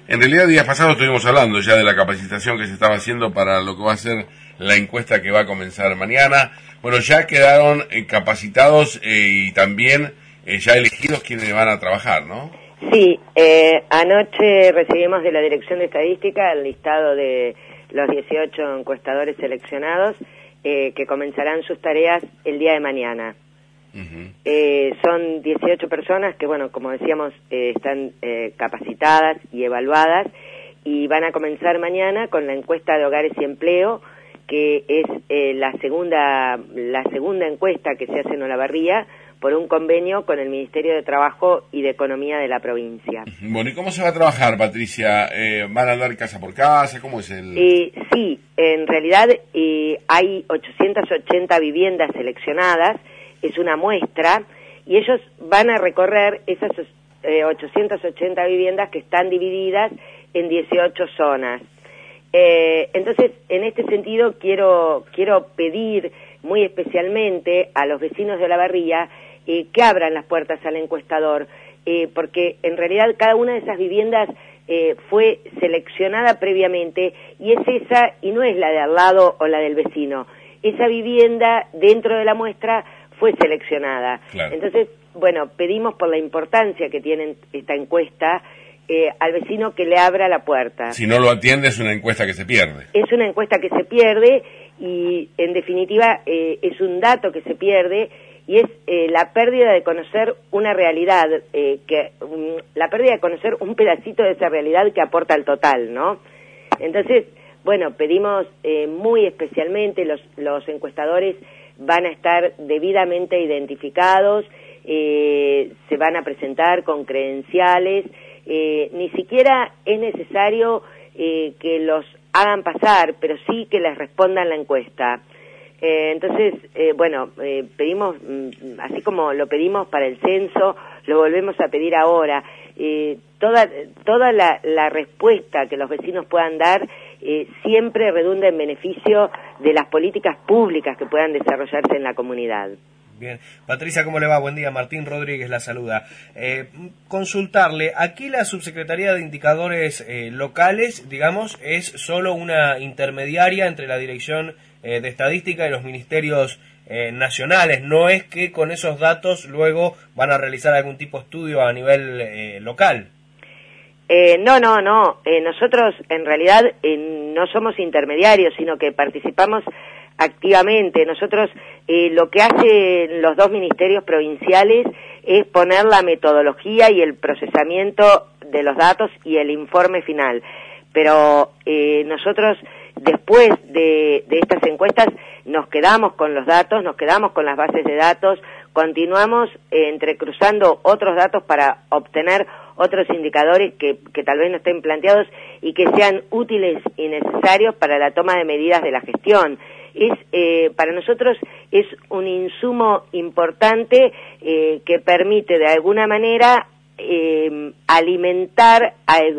En realidad, días pasados estuvimos hablando ya de la capacitación que se estaba haciendo para lo que va a ser la encuesta que va a comenzar mañana. Bueno, ya quedaron capacitados y también ya elegidos quienes van a trabajar, ¿no? Sí, anoche recibimos de la Dirección de Estadística el listado de los 18 encuestadores seleccionados que comenzarán sus tareas el día de mañana. Son 18 personas que, bueno, como decíamos, están capacitadas y evaluadas y van a comenzar mañana con la encuesta de hogares y empleo, que es la segunda encuesta que se hace en Olavarría por un convenio con el Ministerio de Trabajo y de Economía de la provincia. Bueno, ¿y cómo se va a trabajar, Patricia? ¿Van a andar casa por casa? ¿Cómo es el...? Sí, en realidad hay 880 viviendas seleccionadas, es una muestra, y ellos van a recorrer esas 880 viviendas que están divididas en 18 zonas. Entonces, en este sentido, quiero pedir muy especialmente a los vecinos de Olavarría que abran las puertas al encuestador, porque en realidad cada una de esas viviendas fue seleccionada previamente y es esa y no es la de al lado o la del vecino. Esa vivienda dentro de la muestra fue seleccionada. Claro. Entonces, bueno, pedimos por la importancia que tiene esta encuesta al vecino que le abra la puerta. Si no lo atiende es una encuesta que se pierde. Es una encuesta que se pierde y en definitiva es un dato que se pierde y es la pérdida de conocer una realidad, la pérdida de conocer un pedacito de esa realidad que aporta al total, ¿no? Entonces, bueno, pedimos muy especialmente, los encuestadores van a estar debidamente identificados, se van a presentar con credenciales, ni siquiera es necesario que los hagan pasar, pero sí que les respondan la encuesta. Entonces, bueno, pedimos, así como lo pedimos para el censo, lo volvemos a pedir ahora. Toda la respuesta que los vecinos puedan dar siempre redunda en beneficio de las políticas públicas que puedan desarrollarse en la comunidad. Bien. Patricia, ¿cómo le va? Buen día. Martín Rodríguez la saluda. Consultarle, aquí la Subsecretaría de Indicadores Locales, digamos, es solo una intermediaria entre la Dirección de Estadística y los ministerios nacionales. No es que con esos datos luego van a realizar algún tipo de estudio a nivel local. No. Nosotros en realidad no somos intermediarios, sino que participamos activamente. Nosotros lo que hacen los dos ministerios provinciales es poner la metodología y el procesamiento de los datos y el informe final. Pero nosotros después de estas encuestas nos quedamos con los datos, nos quedamos con las bases de datos, continuamos entrecruzando otros datos para obtener otros indicadores que tal vez no estén planteados y que sean útiles y necesarios para la toma de medidas de la gestión. Para nosotros es un insumo importante que permite de alguna manera alimentar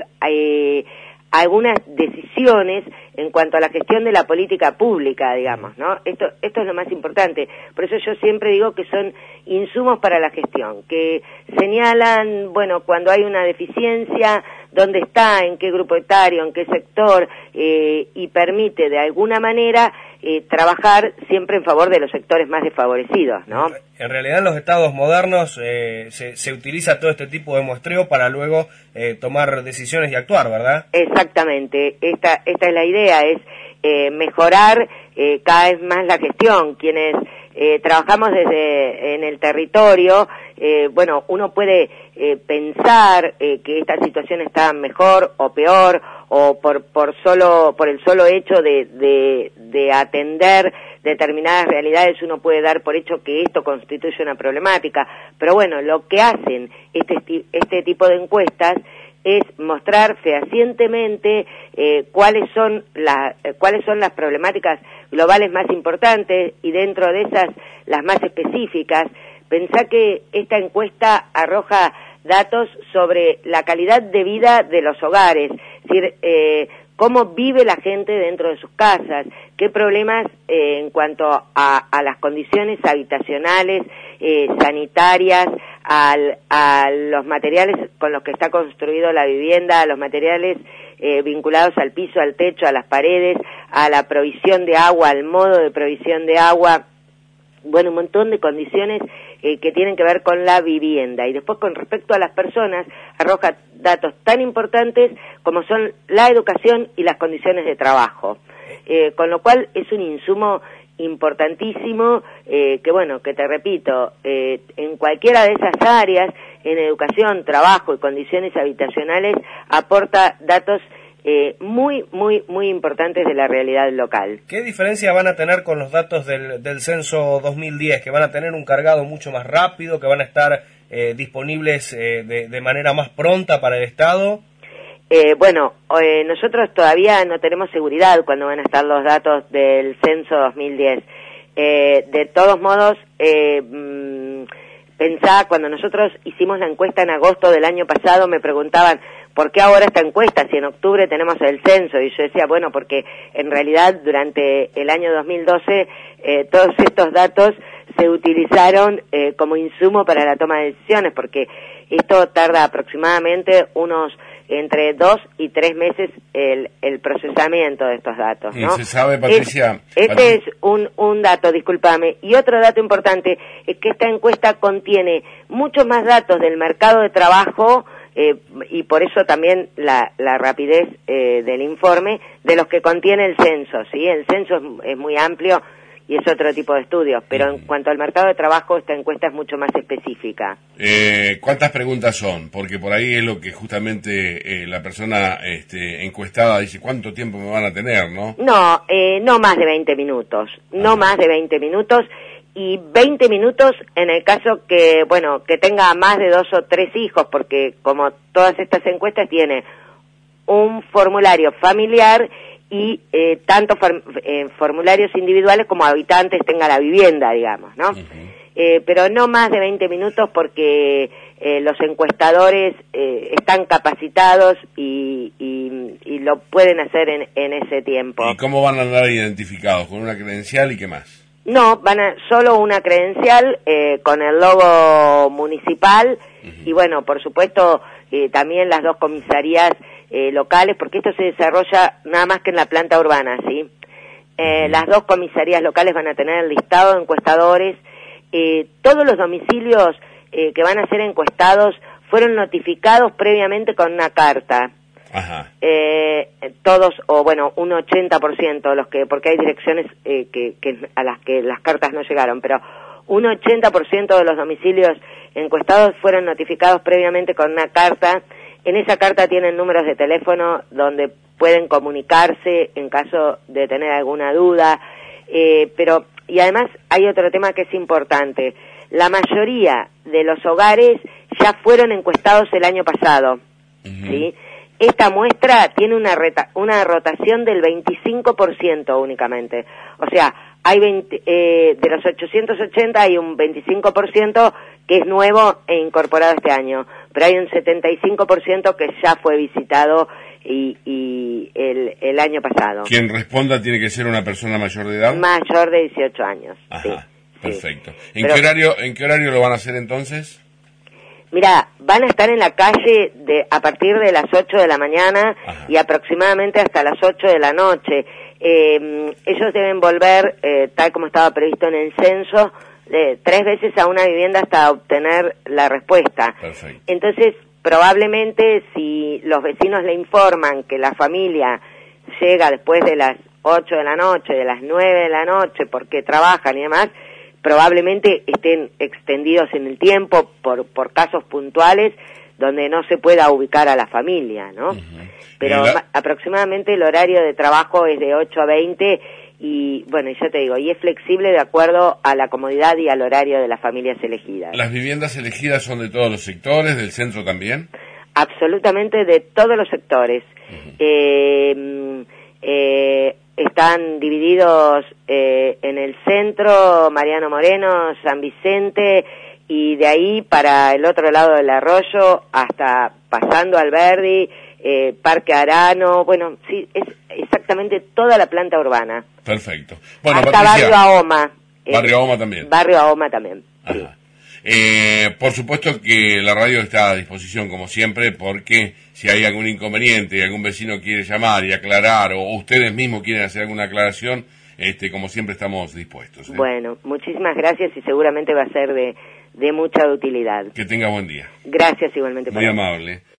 algunas decisiones en cuanto a la gestión de la política pública, digamos, ¿no? Esto es lo más importante. Por eso yo siempre digo que son insumos para la gestión, que señalan, bueno, cuando hay una deficiencia, dónde está, en qué grupo etario, en qué sector, y permite de alguna manera trabajar siempre en favor de los sectores más desfavorecidos, ¿no? En realidad en los estados modernos se utiliza todo este tipo de muestreo para luego tomar decisiones y actuar, ¿verdad? Exactamente, esta es la idea, es mejorar cada vez más la gestión. Quienes trabajamos en el territorio, bueno, uno puede pensar que esta situación está mejor o peor, o por el solo hecho de atender determinadas realidades uno puede dar por hecho que esto constituye una problemática, pero bueno, lo que hacen este tipo de encuestas es mostrar fehacientemente cuáles son las problemáticas globales más importantes y dentro de esas las más específicas. Pensá que esta encuesta arroja datos sobre la calidad de vida de los hogares, es decir, cómo vive la gente dentro de sus casas, qué problemas en cuanto a las condiciones habitacionales, sanitarias, a los materiales con los que está construido la vivienda, a los materiales vinculados al piso, al techo, a las paredes, a la provisión de agua, al modo de provisión de agua, bueno, un montón de condiciones que tienen que ver con la vivienda. Y después, con respecto a las personas, arroja datos tan importantes como son la educación y las condiciones de trabajo, con lo cual es un insumo importantísimo, que bueno, que te repito, en cualquiera de esas áreas, en educación, trabajo y condiciones habitacionales, aporta datos muy importantes de la realidad local. ¿Qué diferencia van a tener con los datos del censo 2010? ¿Que van a tener un cargado mucho más rápido, que van a estar disponibles de manera más pronta para el Estado? Bueno, nosotros todavía no tenemos seguridad cuando van a estar los datos del censo 2010. De todos modos, pensá, cuando nosotros hicimos la encuesta en agosto del año pasado, me preguntaban, ¿por qué ahora esta encuesta si en octubre tenemos el censo? Y yo decía, bueno, porque en realidad durante el año 2012 todos estos datos se utilizaron como insumo para la toma de decisiones, porque esto tarda aproximadamente entre 2 y 3 meses el procesamiento de estos datos, ¿no? ¿Se sabe, Patricia? Este es un dato, discúlpame. Y otro dato importante es que esta encuesta contiene muchos más datos del mercado de trabajo, y por eso también la rapidez del informe, de los que contiene el censo, ¿sí? El censo es muy amplio y es otro tipo de estudios, pero en cuanto al mercado de trabajo, esta encuesta es mucho más específica. ¿Cuántas preguntas son? Porque por ahí es lo que justamente la persona encuestada dice, ¿cuánto tiempo me van a tener, no? No más de 20 minutos, no más de 20 minutos, y 20 minutos en el caso que, bueno, que tenga más de 2 o 3 hijos, porque como todas estas encuestas tiene un formulario familiar y tanto formularios individuales como habitantes tenga la vivienda, digamos, ¿no? Pero no más de 20 minutos porque los encuestadores están capacitados y lo pueden hacer en ese tiempo. ¿Y cómo van a andar identificados? ¿Con una credencial y qué más? No, solo una credencial con el logo municipal y bueno, por supuesto también las 2 comisarías locales, porque esto se desarrolla nada más que en la planta urbana, ¿sí? Las 2 comisarías locales van a tener el listado de encuestadores. Todos los domicilios que van a ser encuestados fueron notificados previamente con una carta. Ajá. Todos, o bueno, un 80%, porque hay direcciones a las que las cartas no llegaron, pero un 80% de los domicilios encuestados fueron notificados previamente con una carta. En esa carta tienen números de teléfono donde pueden comunicarse en caso de tener alguna duda, y además hay otro tema que es importante. La mayoría de los hogares ya fueron encuestados el año pasado, ¿sí? Esta muestra tiene una rotación del 25% únicamente. O sea, hay de los 880 hay un 25% que es nuevo e incorporado este año, pero hay un 75% que ya fue visitado y el año pasado. Quien responda tiene que ser una persona mayor de edad. Mayor de 18 años. Ajá, sí, perfecto. Sí. ¿En qué horario lo van a hacer entonces? Mira, van a estar en la calle a partir de las 8 de la mañana. Ajá. Y aproximadamente hasta las 8 de la noche. Ellos deben volver, tal como estaba previsto en el censo, 3 veces a una vivienda hasta obtener la respuesta. Perfecto. Entonces, probablemente si los vecinos le informan que la familia llega después de las 8 de la noche, de las 9 de la noche, porque trabajan y demás, probablemente estén extendidos en el tiempo por casos puntuales donde no se pueda ubicar a la familia, ¿no? Pero aproximadamente el horario de trabajo es de 8 a 20 y, bueno, ya te digo, y es flexible de acuerdo a la comodidad y al horario de las familias elegidas. ¿Las viviendas elegidas son de todos los sectores, del centro también? Absolutamente de todos los sectores. Están divididos en el centro, Mariano Moreno, San Vicente, y de ahí para el otro lado del arroyo, hasta pasando Alberdi, Parque Arano, bueno, sí, es exactamente toda la planta urbana. Perfecto. Bueno, hasta Patricia, Barrio Ahoma. Barrio Ahoma también. Barrio Ahoma también, sí. Ajá. Por supuesto que la radio está a disposición como siempre, porque si hay algún inconveniente y algún vecino quiere llamar y aclarar, o ustedes mismos quieren hacer alguna aclaración, como siempre estamos dispuestos. Bueno, muchísimas gracias y seguramente va a ser de mucha utilidad. Que tenga buen día. Gracias igualmente. Muy amable.